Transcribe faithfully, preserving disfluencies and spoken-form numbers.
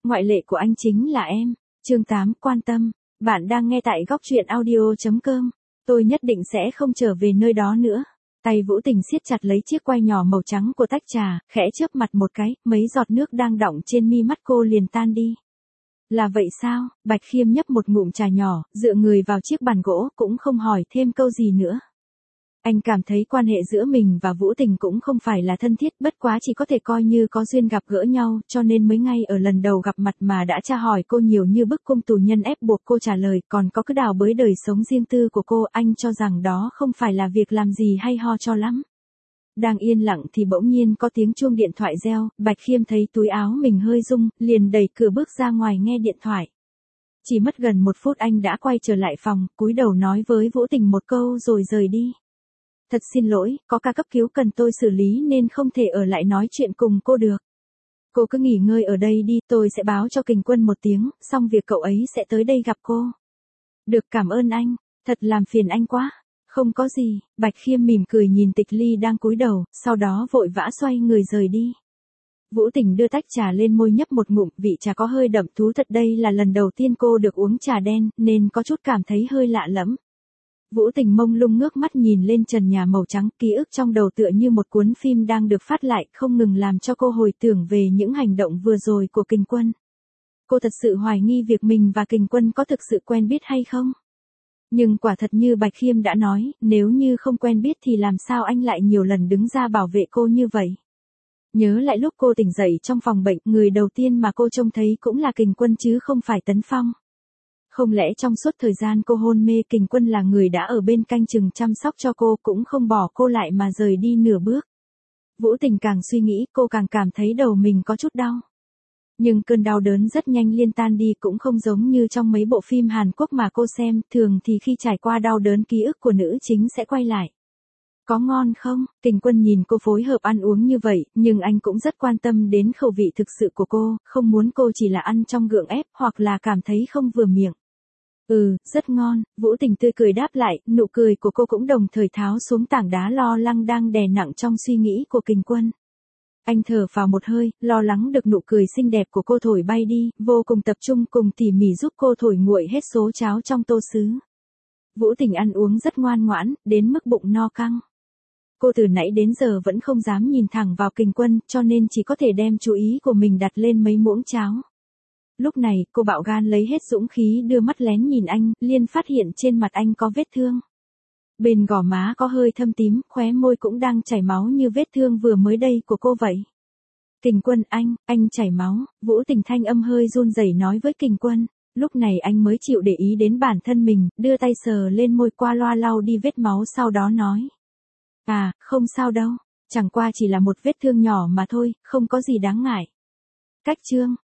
ngoại lệ của anh chính là em. Chương tám, quan tâm. Bạn đang nghe tại góc truyện audio chấm com. Tôi nhất định sẽ không trở về nơi đó nữa. Tay Vũ Tình siết chặt lấy chiếc quai nhỏ màu trắng của tách trà, khẽ chớp mặt một cái, mấy giọt nước đang đọng trên mi mắt cô liền tan đi. Là vậy sao? Bạch Khiêm nhấp một ngụm trà nhỏ, dựa người vào chiếc bàn gỗ, cũng không hỏi thêm câu gì nữa. Anh cảm thấy quan hệ giữa mình và Vũ Tình cũng không phải là thân thiết, bất quá chỉ có thể coi như có duyên gặp gỡ nhau, cho nên mới ngay ở lần đầu gặp mặt mà đã tra hỏi cô nhiều như bức cung tù nhân ép buộc cô trả lời, còn có cứ đào bới đời sống riêng tư của cô, anh cho rằng đó không phải là việc làm gì hay ho cho lắm. Đang yên lặng thì bỗng nhiên có tiếng chuông điện thoại reo, Bạch Khiêm thấy túi áo mình hơi rung, liền đẩy cửa bước ra ngoài nghe điện thoại. Chỉ mất gần một phút anh đã quay trở lại phòng, cúi đầu nói với Vũ Tình một câu rồi rời đi. Thật xin lỗi, có ca cấp cứu cần tôi xử lý nên không thể ở lại nói chuyện cùng cô được. Cô cứ nghỉ ngơi ở đây đi, tôi sẽ báo cho Kình Quân một tiếng, xong việc cậu ấy sẽ tới đây gặp cô. Được, cảm ơn anh, thật làm phiền anh quá. Không có gì, Bạch Khiêm mỉm cười nhìn Tịch Ly đang cúi đầu, sau đó vội vã xoay người rời đi. Vũ Tình đưa tách trà lên môi nhấp một ngụm, vị trà có hơi đậm thú thật, đây là lần đầu tiên cô được uống trà đen, nên có chút cảm thấy hơi lạ lẫm. Vũ Tình mông lung ngước mắt nhìn lên trần nhà màu trắng, ký ức trong đầu tựa như một cuốn phim đang được phát lại, không ngừng làm cho cô hồi tưởng về những hành động vừa rồi của Kình Quân. Cô thật sự hoài nghi việc mình và Kình Quân có thực sự quen biết hay không? Nhưng quả thật như Bạch Khiêm đã nói, nếu như không quen biết thì làm sao anh lại nhiều lần đứng ra bảo vệ cô như vậy? Nhớ lại lúc cô tỉnh dậy trong phòng bệnh, người đầu tiên mà cô trông thấy cũng là Kình Quân chứ không phải Tấn Phong. Không lẽ trong suốt thời gian cô hôn mê, Kình Quân là người đã ở bên canh chừng chăm sóc cho cô, cũng không bỏ cô lại mà rời đi nửa bước? Vũ Tình càng suy nghĩ, cô càng cảm thấy đầu mình có chút đau. Nhưng cơn đau đớn rất nhanh liên tan đi, cũng không giống như trong mấy bộ phim Hàn Quốc mà cô xem, thường thì khi trải qua đau đớn ký ức của nữ chính sẽ quay lại. Có ngon không? Kình Quân nhìn cô phối hợp ăn uống như vậy, nhưng anh cũng rất quan tâm đến khẩu vị thực sự của cô, không muốn cô chỉ là ăn trong gượng ép, hoặc là cảm thấy không vừa miệng. Ừ, rất ngon, Vũ Tình tươi cười đáp lại, nụ cười của cô cũng đồng thời tháo xuống tảng đá lo lắng đang đè nặng trong suy nghĩ của Kình Quân. Anh thở vào một hơi, lo lắng được nụ cười xinh đẹp của cô thổi bay đi, vô cùng tập trung cùng tỉ mỉ giúp cô thổi nguội hết số cháo trong tô sứ. Vũ Tình ăn uống rất ngoan ngoãn, đến mức bụng no căng. Cô từ nãy đến giờ vẫn không dám nhìn thẳng vào Kình Quân, cho nên chỉ có thể đem chú ý của mình đặt lên mấy muỗng cháo. Lúc này, cô bạo gan lấy hết dũng khí đưa mắt lén nhìn anh, liền phát hiện trên mặt anh có vết thương. Bên gò má có hơi thâm tím, khóe môi cũng đang chảy máu như vết thương vừa mới đây của cô vậy. Kình Quân, anh, anh chảy máu, Vũ Tình thanh âm hơi run rẩy nói với Kình Quân. Lúc này anh mới chịu để ý đến bản thân mình, đưa tay sờ lên môi qua loa lau đi vết máu, sau đó nói. À, không sao đâu, chẳng qua chỉ là một vết thương nhỏ mà thôi, không có gì đáng ngại. Cách chương,